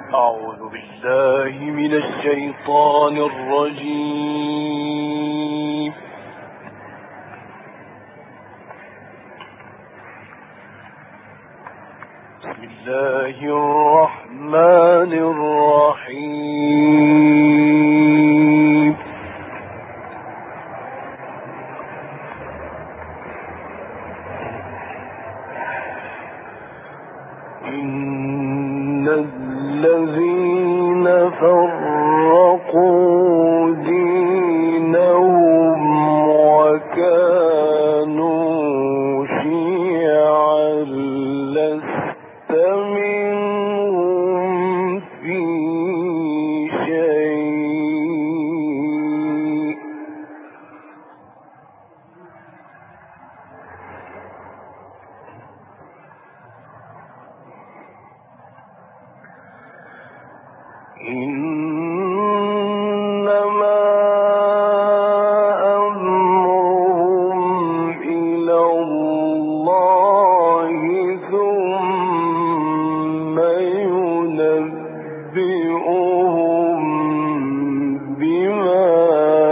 أعوذ بالله من الشيطان الرجيم. بسم الله الرحمن الرحيم. إن الذين فرقوا دينهم وكانوا شيعا لست منهم في شيء إنما أمرهم إلى الله ثم ينبئهم بما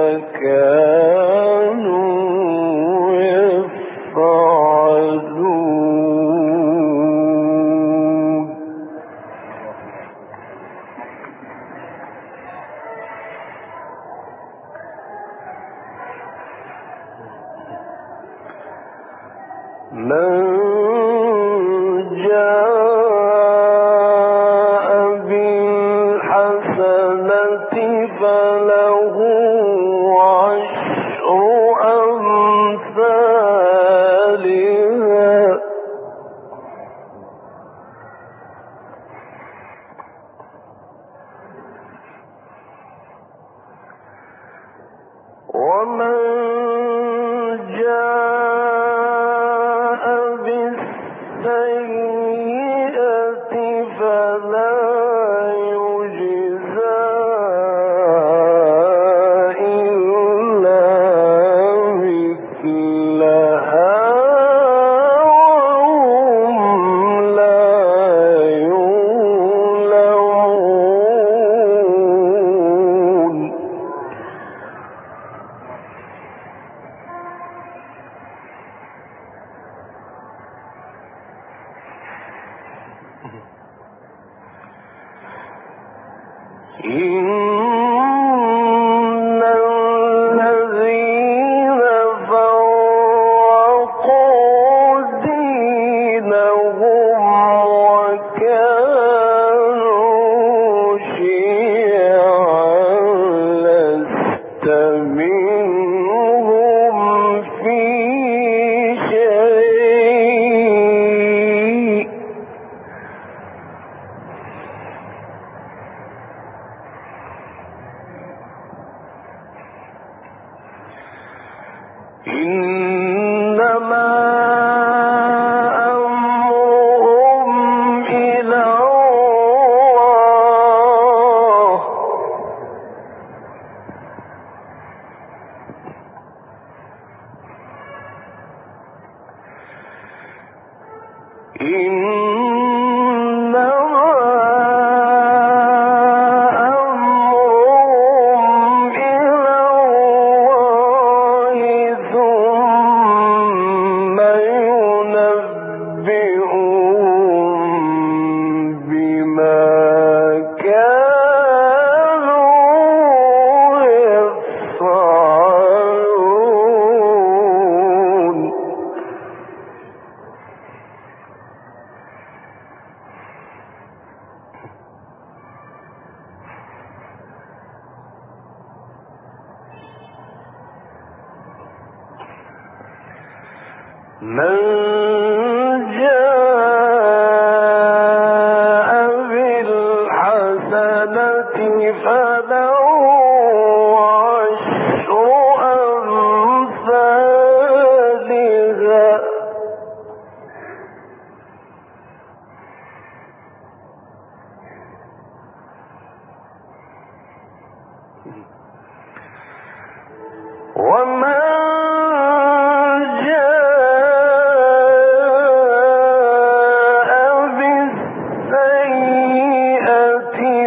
كانوا يفعلون. من جاء بالحسنة فله عشر أمثالها ومن جاء بالسيئة فلا يجزى إلا مثلها وهم لا يظلمون. إن الذين فرقوا دينهم وكانوا شيعا لست منهم في شيء إنما أمرهم إلى الله إنما أمرهم إلى الله ثم ينبئهم بما كانوا يفعلون. من جاء بالحسنة فله عشر أمثالها ومن جاء بالسيئة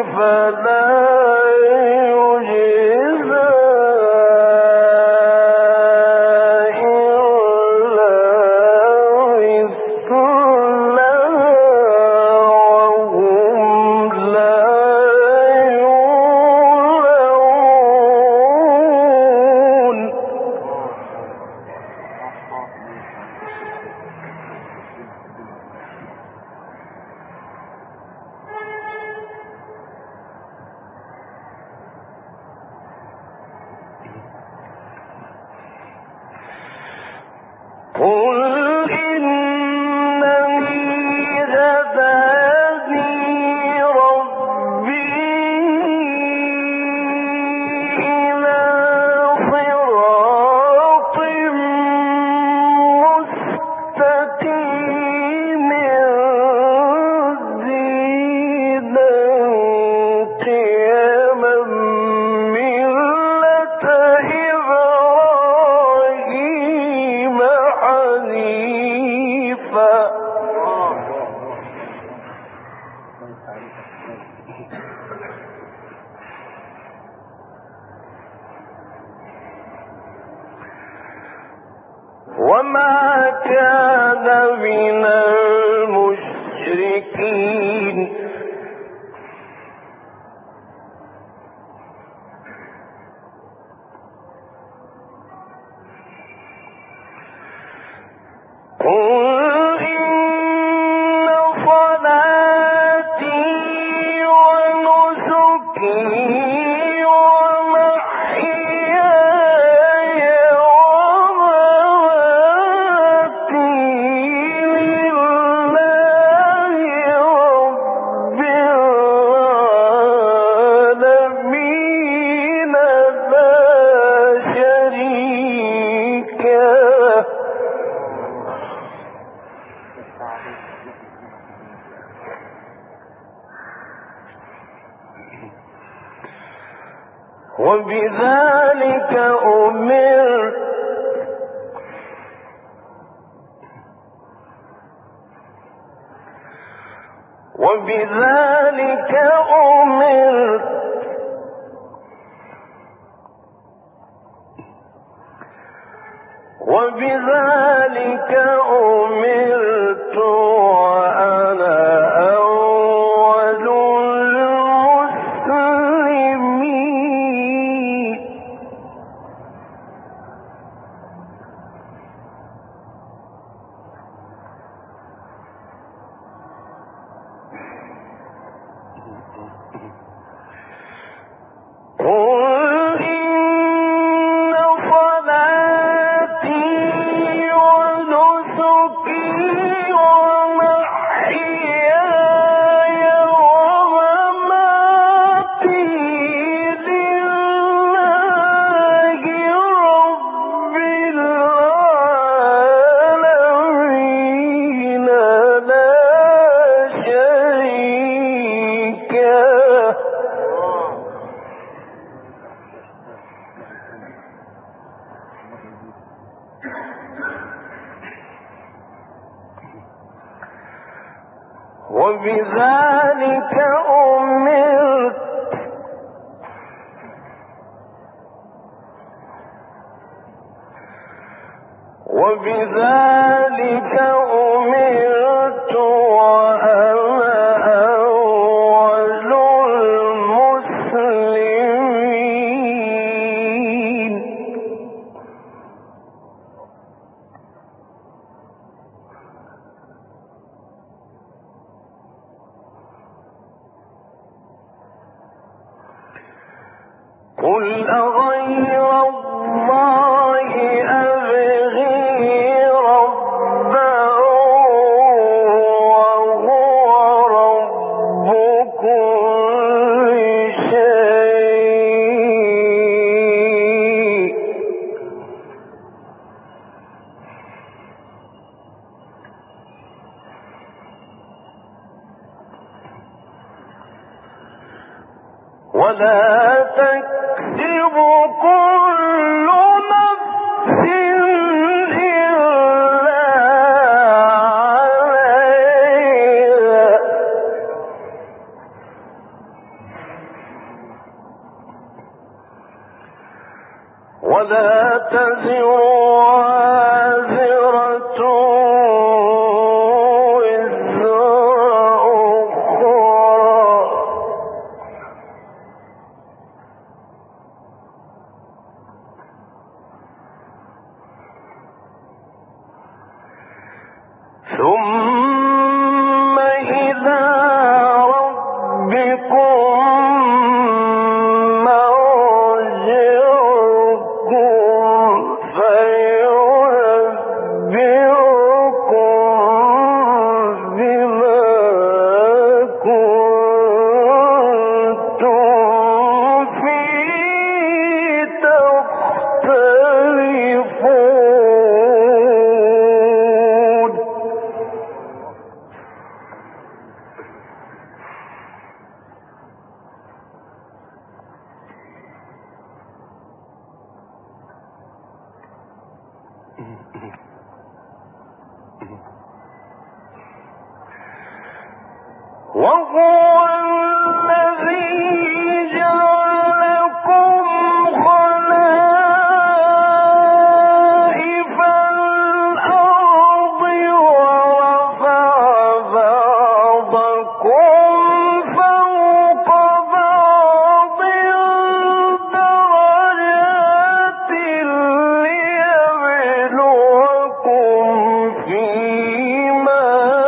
وما كان من المشركين وبذلك أمرت وأنا أول المسلمين. وبذلك أمرت وأنا أول المسلمين. قل أغير الله أبغي ربا وهو رب كل شيء ولا تكسب كل نفس إلا عليها ولا تزر وازرة وزر أخرى ثم إلى ربكم مرجعكم فينبئكم وهو الذي جعلكم خلائف الأرض ورفع بعضكم فوق بعض درجات ليبلوكم فيما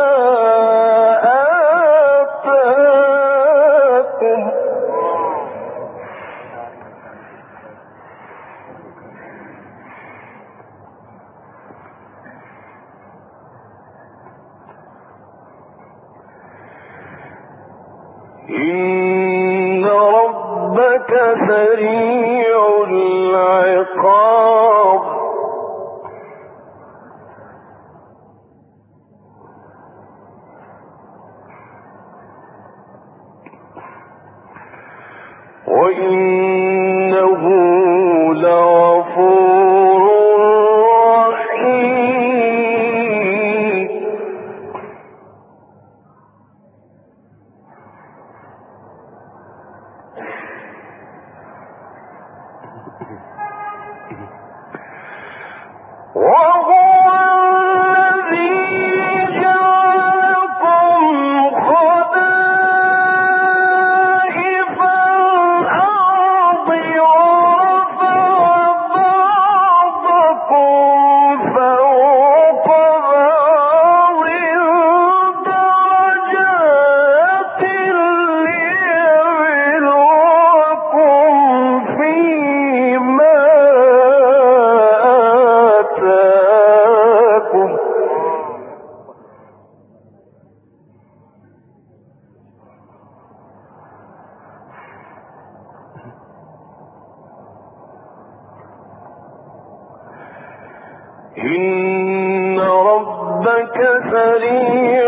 إن ربك سريع العقاب وإنه لغفور رحيم وهو الذي جعلكم خلائف الأرض ورفع بعضكم فوق بعض درجات ليبلوكم فيما آتاكم إن ربك سريع